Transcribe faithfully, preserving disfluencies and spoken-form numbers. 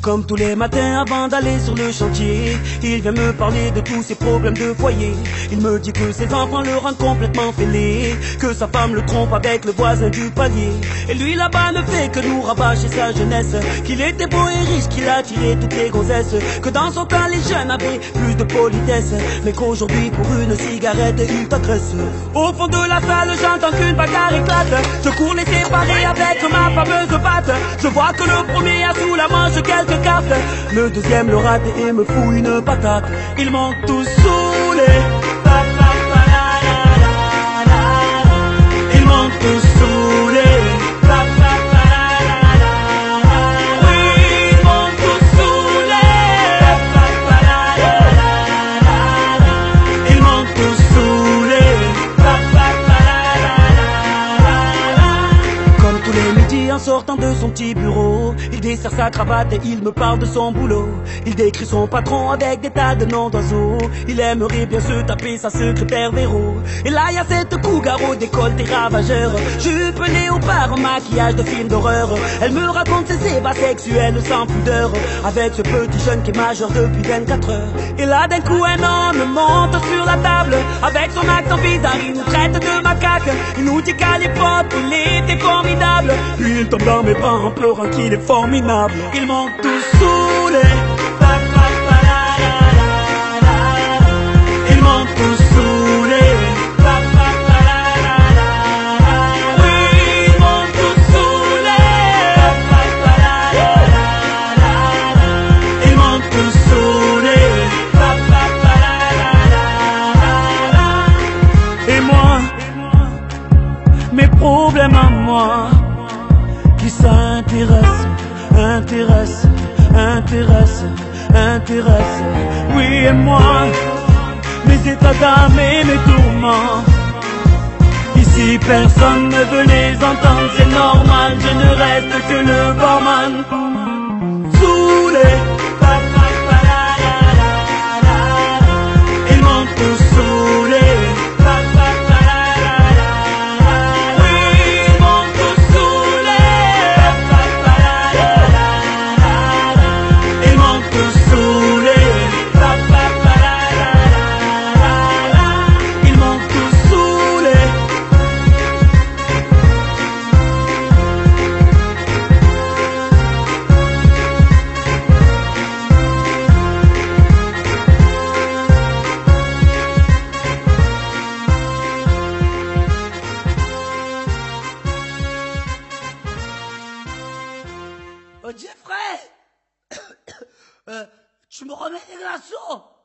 Comme tous les matins avant d'aller sur le chantier, il vient me parler de tous ses problèmes de foyer. Il me dit que ses enfants le rendent complètement fêlé, que sa femme le trompe avec le voisin du palier. Et lui là-bas ne fait que nous rabâcher sa jeunesse, qu'il était beau et riche, qu'il a tiré toutes les grossesses, que dans son temps les jeunes avaient plus de politesse, mais qu'aujourd'hui pour une cigarette il t'agresse. Au fond de la salle j'entends qu'une bagarre éclate, je cours les séparer avec ma fameuse batte. Je vois que le premier a sous la manche quelques cartes, le deuxième le rate et me fout une patate. Ils m'ont tous saoulé, ils m'ont tous saoulé. Oui, ils m'ont tous saoulé. Ils m'ont tous saoulé. Comme tous les midis en sortant de son petit bureau, il dessert sa cravate et il me parle de son boulot. Il décrit son patron avec des tas de noms d'oiseaux. Il aimerait bien se taper sa secrétaire Véro. Et là y a cette cougar au décolleté ravageur, jupe léopard, maquillage de film d'horreur. Elle me raconte ses ébats sexuels sans pudeur, avec ce petit jeune qui est majeur depuis vingt-quatre heures. Et là d'un coup un homme monte sur la table, avec son accent bizarre il nous traite de macaque. Il nous dit qu'à l'époque il était formidable, puis il tombe dans mes bras en pleurant qu'il est formidable. Ils m'ont tous saoulé, ils m'ont tous saoulé. Oui, ils m'ont tous saoulé. Ils m'ont tous saoulé. Et moi, mes problèmes à moi, qui s'intéresse, intéresse, intéresse, intéresse. Oui, et moi, mes états d'âme et mes tourments, ici personne ne veut les entendre, c'est normal, je ne reste que le barman. Saoulé, ils m'ont tous saoulé. Oh Jeffrey, euh, tu me remets les glaçons?